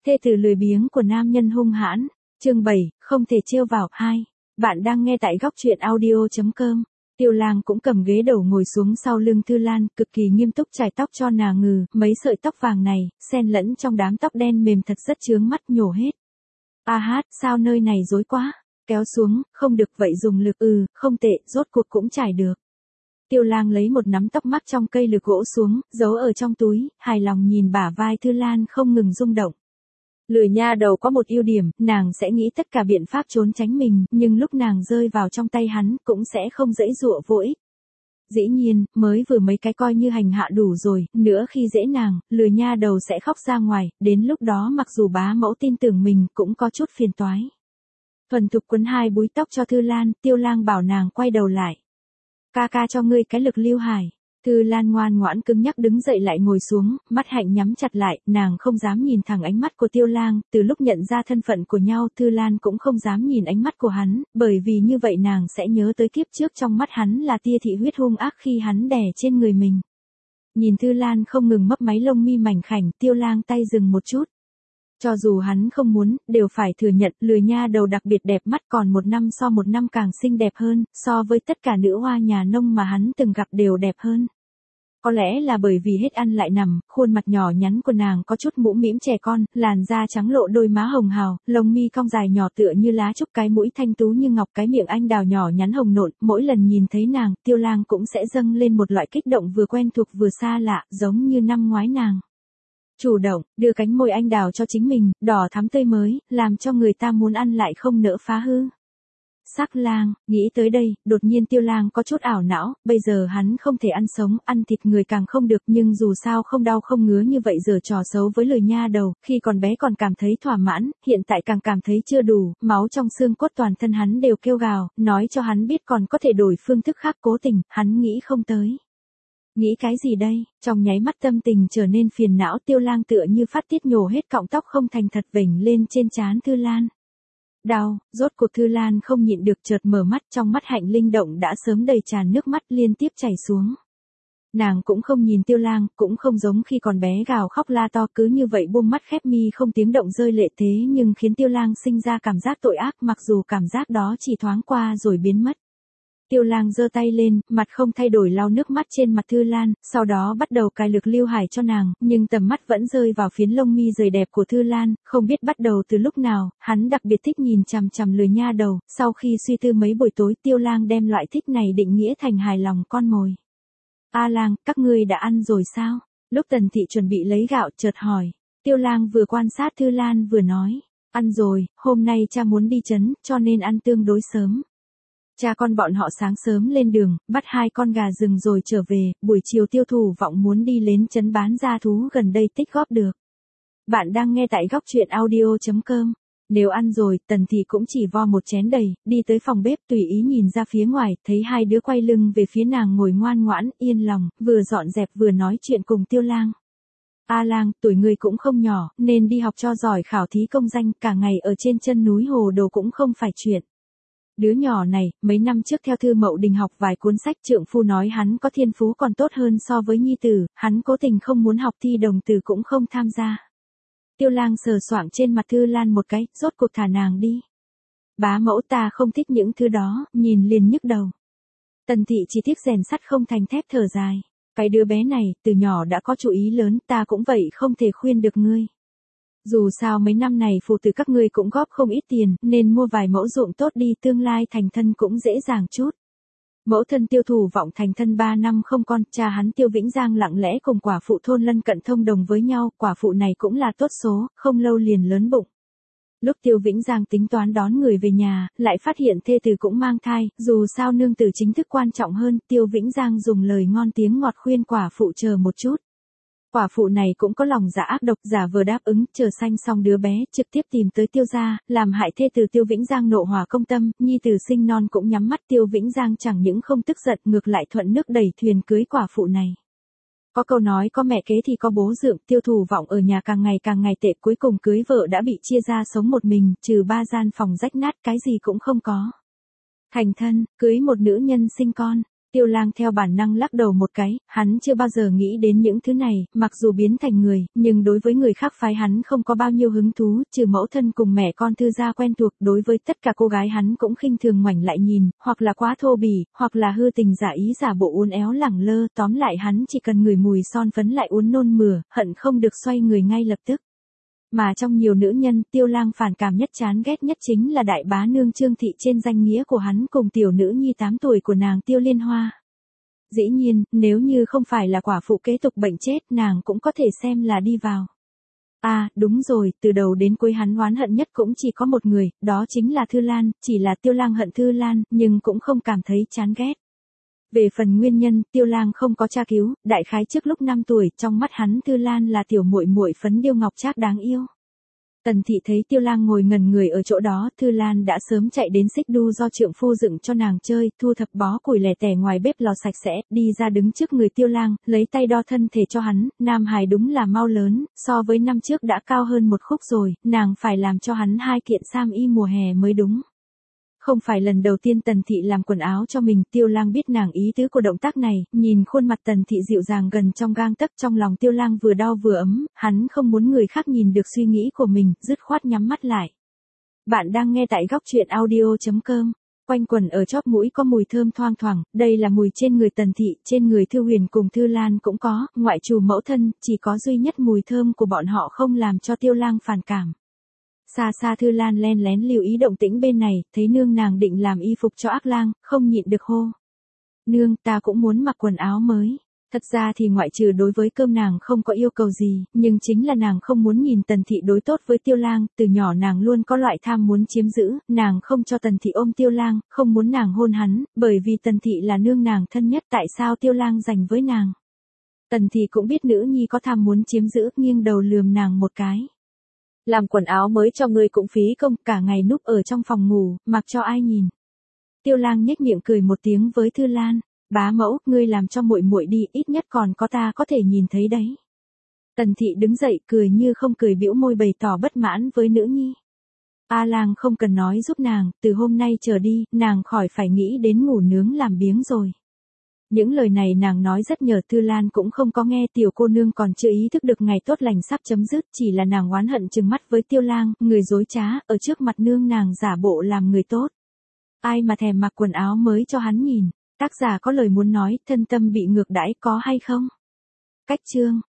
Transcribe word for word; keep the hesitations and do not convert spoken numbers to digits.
Thê tử lười biếng của nam nhân hung hãn. Chương bảy, không thể trêu vào. Hai. Bạn đang nghe tại góc truyện audio chấm com. Tiêu Lang cũng cầm ghế đầu ngồi xuống sau lưng Thư Lan, cực kỳ nghiêm túc chải tóc cho nàng ngừ, mấy sợi tóc vàng này, xen lẫn trong đám tóc đen mềm thật rất chướng mắt, nhổ hết. A hát, sao nơi này rối quá, kéo xuống, không được vậy dùng lực, ừ, không tệ, rốt cuộc cũng chải được. Tiêu Lang lấy một nắm tóc mắc trong cây lược gỗ xuống, giấu ở trong túi, hài lòng nhìn bả vai Thư Lan không ngừng rung động. Lười nha đầu có một ưu điểm, nàng sẽ nghĩ tất cả biện pháp trốn tránh mình, nhưng lúc nàng rơi vào trong tay hắn, cũng sẽ không dễ dụa vô ích. Dĩ nhiên, mới vừa mấy cái coi như hành hạ đủ rồi, nữa khi dễ nàng, lười nha đầu sẽ khóc ra ngoài, đến lúc đó mặc dù bá mẫu tin tưởng mình cũng có chút phiền toái. Thuần thục quấn hai búi tóc cho Thư Lan, Tiêu Lang bảo nàng quay đầu lại. Ca ca cho ngươi cái lực lưu hải. Thư Lan ngoan ngoãn cứng nhắc đứng dậy lại ngồi xuống, mắt hạnh nhắm chặt lại, nàng không dám nhìn thẳng ánh mắt của Tiêu Lang, từ lúc nhận ra thân phận của nhau Thư Lan cũng không dám nhìn ánh mắt của hắn, bởi vì như vậy nàng sẽ nhớ tới kiếp trước trong mắt hắn là tia thị huyết hung ác khi hắn đè trên người mình. Nhìn Thư Lan không ngừng mấp máy lông mi mảnh khảnh, Tiêu Lang tay dừng một chút. Cho dù hắn không muốn, đều phải thừa nhận, lười nha đầu đặc biệt đẹp mắt, còn một năm so một năm càng xinh đẹp hơn, so với tất cả nữ hoa nhà nông mà hắn từng gặp đều đẹp hơn. Có lẽ là bởi vì hết ăn lại nằm, khuôn mặt nhỏ nhắn của nàng có chút mũm mĩm trẻ con, làn da trắng lộ, đôi má hồng hào, lông mi cong dài nhỏ tựa như lá trúc, cái mũi thanh tú như ngọc, cái miệng anh đào nhỏ nhắn hồng nộn, mỗi lần nhìn thấy nàng, Tiêu Lang cũng sẽ dâng lên một loại kích động vừa quen thuộc vừa xa lạ, giống như năm ngoái nàng chủ động đưa cánh môi anh đào cho chính mình, đỏ thắm tươi mới, làm cho người ta muốn ăn lại không nỡ phá hư. Sắc Lang, nghĩ tới đây, đột nhiên Tiêu Lang có chút ảo não, bây giờ hắn không thể ăn sống, ăn thịt người càng không được, nhưng dù sao không đau không ngứa như vậy giờ trò xấu với lười nha đầu, khi còn bé còn cảm thấy thỏa mãn, hiện tại càng cảm thấy chưa đủ, máu trong xương cốt toàn thân hắn đều kêu gào, nói cho hắn biết còn có thể đổi phương thức khác, cố tình, hắn nghĩ không tới. Nghĩ cái gì đây, trong nháy mắt tâm tình trở nên phiền não, Tiêu Lang tựa như phát tiết nhổ hết cọng tóc không thành thật vểnh lên trên trán Thư Lan. Đau, rốt cuộc Thư Lan không nhịn được chợt mở mắt, trong mắt hạnh linh động đã sớm đầy tràn nước mắt liên tiếp chảy xuống. Nàng cũng không nhìn Tiêu Lang, cũng không giống khi còn bé gào khóc la to, cứ như vậy buông mắt khép mi không tiếng động rơi lệ, thế nhưng khiến Tiêu Lang sinh ra cảm giác tội ác, mặc dù cảm giác đó chỉ thoáng qua rồi biến mất. Tiêu Lang giơ tay lên, mặt không thay đổi lau nước mắt trên mặt Thư Lan, sau đó bắt đầu cài lực lưu hải cho nàng, nhưng tầm mắt vẫn rơi vào phiến lông mi rời đẹp của Thư Lan, không biết bắt đầu từ lúc nào, hắn đặc biệt thích nhìn chằm chằm lười nha đầu, sau khi suy tư mấy buổi tối, Tiêu Lang đem loại thích này định nghĩa thành hài lòng con mồi. A Lang, các ngươi đã ăn rồi sao? Lúc Tần Thị chuẩn bị lấy gạo chợt hỏi, Tiêu Lang vừa quan sát Thư Lan vừa nói, ăn rồi, hôm nay cha muốn đi trấn, cho nên ăn tương đối sớm. Cha con bọn họ sáng sớm lên đường, bắt hai con gà rừng rồi trở về, buổi chiều Tiêu Thủ Vọng muốn đi đến trấn bán gia thú gần đây tích góp được. Bạn đang nghe tại góc truyện audio chấm com. Nếu ăn rồi, Tần Thị cũng chỉ vo một chén đầy, đi tới phòng bếp tùy ý nhìn ra phía ngoài, thấy hai đứa quay lưng về phía nàng ngồi ngoan ngoãn, yên lòng, vừa dọn dẹp vừa nói chuyện cùng Tiêu Lang. A Lang, tuổi ngươi cũng không nhỏ, nên đi học cho giỏi khảo thí công danh, cả ngày ở trên chân núi hồ đồ cũng không phải chuyện. Đứa nhỏ này, mấy năm trước theo Thư Mậu Đình học vài cuốn sách, trượng phu nói hắn có thiên phú còn tốt hơn so với nhi tử, hắn cố tình không muốn học thi đồng tử cũng không tham gia. Tiêu Lang sờ soạng trên mặt Thư Lan một cái, rốt cuộc thả nàng đi. Bá mẫu ta không thích những thứ đó, nhìn liền nhức đầu. Tần Thị chỉ tiếc rèn sắt không thành thép thở dài. Cái đứa bé này, từ nhỏ đã có chủ ý lớn, ta cũng vậy không thể khuyên được ngươi. Dù sao mấy năm này phụ tử các ngươi cũng góp không ít tiền, nên mua vài mẫu ruộng tốt đi, tương lai thành thân cũng dễ dàng chút. Mẫu thân Tiêu Thủ Vọng thành thân ba năm không con, cha hắn Tiêu Vĩnh Giang lặng lẽ cùng quả phụ thôn lân cận thông đồng với nhau, quả phụ này cũng là tốt số, không lâu liền lớn bụng. Lúc Tiêu Vĩnh Giang tính toán đón người về nhà, lại phát hiện thê tử cũng mang thai, dù sao nương tử chính thức quan trọng hơn, Tiêu Vĩnh Giang dùng lời ngon tiếng ngọt khuyên quả phụ chờ một chút. Quả phụ này cũng có lòng dạ ác độc, giả vờ đáp ứng, chờ sanh xong đứa bé, trực tiếp tìm tới Tiêu gia, làm hại thê tử Tiêu Vĩnh Giang nộ hỏa công tâm, nhi tử sinh non cũng nhắm mắt, Tiêu Vĩnh Giang chẳng những không tức giận, ngược lại thuận nước đẩy thuyền cưới quả phụ này. Có câu nói có mẹ kế thì có bố dượng, Tiêu Thủ Vọng ở nhà càng ngày càng ngày tệ, cuối cùng cưới vợ đã bị chia ra sống một mình, trừ ba gian phòng rách nát cái gì cũng không có. Thành thân, cưới một nữ nhân sinh con. Tiêu Lang theo bản năng lắc đầu một cái, hắn chưa bao giờ nghĩ đến những thứ này, mặc dù biến thành người, nhưng đối với người khác phái hắn không có bao nhiêu hứng thú, trừ mẫu thân cùng mẹ con Thư gia quen thuộc, đối với tất cả cô gái hắn cũng khinh thường ngoảnh lại nhìn, hoặc là quá thô bỉ, hoặc là hư tình giả ý giả bộ uốn éo lẳng lơ, tóm lại hắn chỉ cần ngửi mùi son phấn lại uốn nôn mửa, hận không được xoay người ngay lập tức. Mà trong nhiều nữ nhân, Tiêu Lang phản cảm nhất chán ghét nhất chính là đại bá nương Trương Thị trên danh nghĩa của hắn cùng tiểu nữ nhi tám tuổi của nàng Tiêu Liên Hoa. Dĩ nhiên, nếu như không phải là quả phụ kế tục bệnh chết, nàng cũng có thể xem là đi vào. À, đúng rồi, từ đầu đến cuối hắn oán hận nhất cũng chỉ có một người, đó chính là Thư Lan, chỉ là Tiêu Lang hận Thư Lan, nhưng cũng không cảm thấy chán ghét. Về phần nguyên nhân, Tiêu Lang không có tra cứu, đại khái trước lúc năm tuổi, trong mắt hắn Thư Lan là tiểu muội muội phấn điêu ngọc trác đáng yêu. Tần Thị thấy Tiêu Lang ngồi ngần người ở chỗ đó, Thư Lan đã sớm chạy đến xích đu do trượng phu dựng cho nàng chơi, thu thập bó củi lẻ tẻ ngoài bếp lò sạch sẽ, đi ra đứng trước người Tiêu Lang, lấy tay đo thân thể cho hắn, nam hài đúng là mau lớn, so với năm trước đã cao hơn một khúc rồi, nàng phải làm cho hắn hai kiện sam y mùa hè mới đúng. Không phải lần đầu tiên Tần Thị làm quần áo cho mình, Tiêu Lang biết nàng ý tứ của động tác này, nhìn khuôn mặt Tần Thị dịu dàng gần trong gang tấc, trong lòng Tiêu Lang vừa đau vừa ấm, hắn không muốn người khác nhìn được suy nghĩ của mình, dứt khoát nhắm mắt lại. Bạn đang nghe tại góc truyện audio chấm com. Quanh quần ở chóp mũi có mùi thơm thoang thoảng, đây là mùi trên người Tần Thị, trên người Thư Huyền cùng Thư Lan cũng có, ngoại trừ mẫu thân, chỉ có duy nhất mùi thơm của bọn họ không làm cho Tiêu Lang phản cảm. Xa xa Thư Lan len lén lưu ý động tĩnh bên này, thấy nương nàng định làm y phục cho Ác Lang, không nhịn được hô. Nương, ta cũng muốn mặc quần áo mới. Thật ra thì ngoại trừ đối với cơm nàng không có yêu cầu gì, nhưng chính là nàng không muốn nhìn Tần Thị đối tốt với Tiêu Lang, từ nhỏ nàng luôn có loại tham muốn chiếm giữ, nàng không cho Tần Thị ôm Tiêu Lang, không muốn nàng hôn hắn, bởi vì Tần Thị là nương nàng thân nhất, tại sao Tiêu Lang dành với nàng. Tần Thị cũng biết nữ nhi có tham muốn chiếm giữ, nghiêng đầu lườm nàng một cái. Làm quần áo mới cho ngươi cũng phí công, cả ngày núp ở trong phòng ngủ, mặc cho ai nhìn. Tiêu Lang nhếch miệng cười một tiếng với Thư Lan, bá mẫu, ngươi làm cho muội muội đi, ít nhất còn có ta có thể nhìn thấy đấy. Tần Thị đứng dậy, cười như không cười, bĩu môi bày tỏ bất mãn với nữ nhi. A Lang không cần nói giúp nàng, từ hôm nay trở đi, nàng khỏi phải nghĩ đến ngủ nướng làm biếng rồi. Những lời này nàng nói rất nhờ, Thư Lan cũng không có nghe, tiểu cô nương còn chưa ý thức được ngày tốt lành sắp chấm dứt, chỉ là nàng oán hận trừng mắt với Tiêu Lang, người dối trá, ở trước mặt nương nàng giả bộ làm người tốt. Ai mà thèm mặc quần áo mới cho hắn nhìn, tác giả có lời muốn nói, thân tâm bị ngược đãi có hay không? Cách chương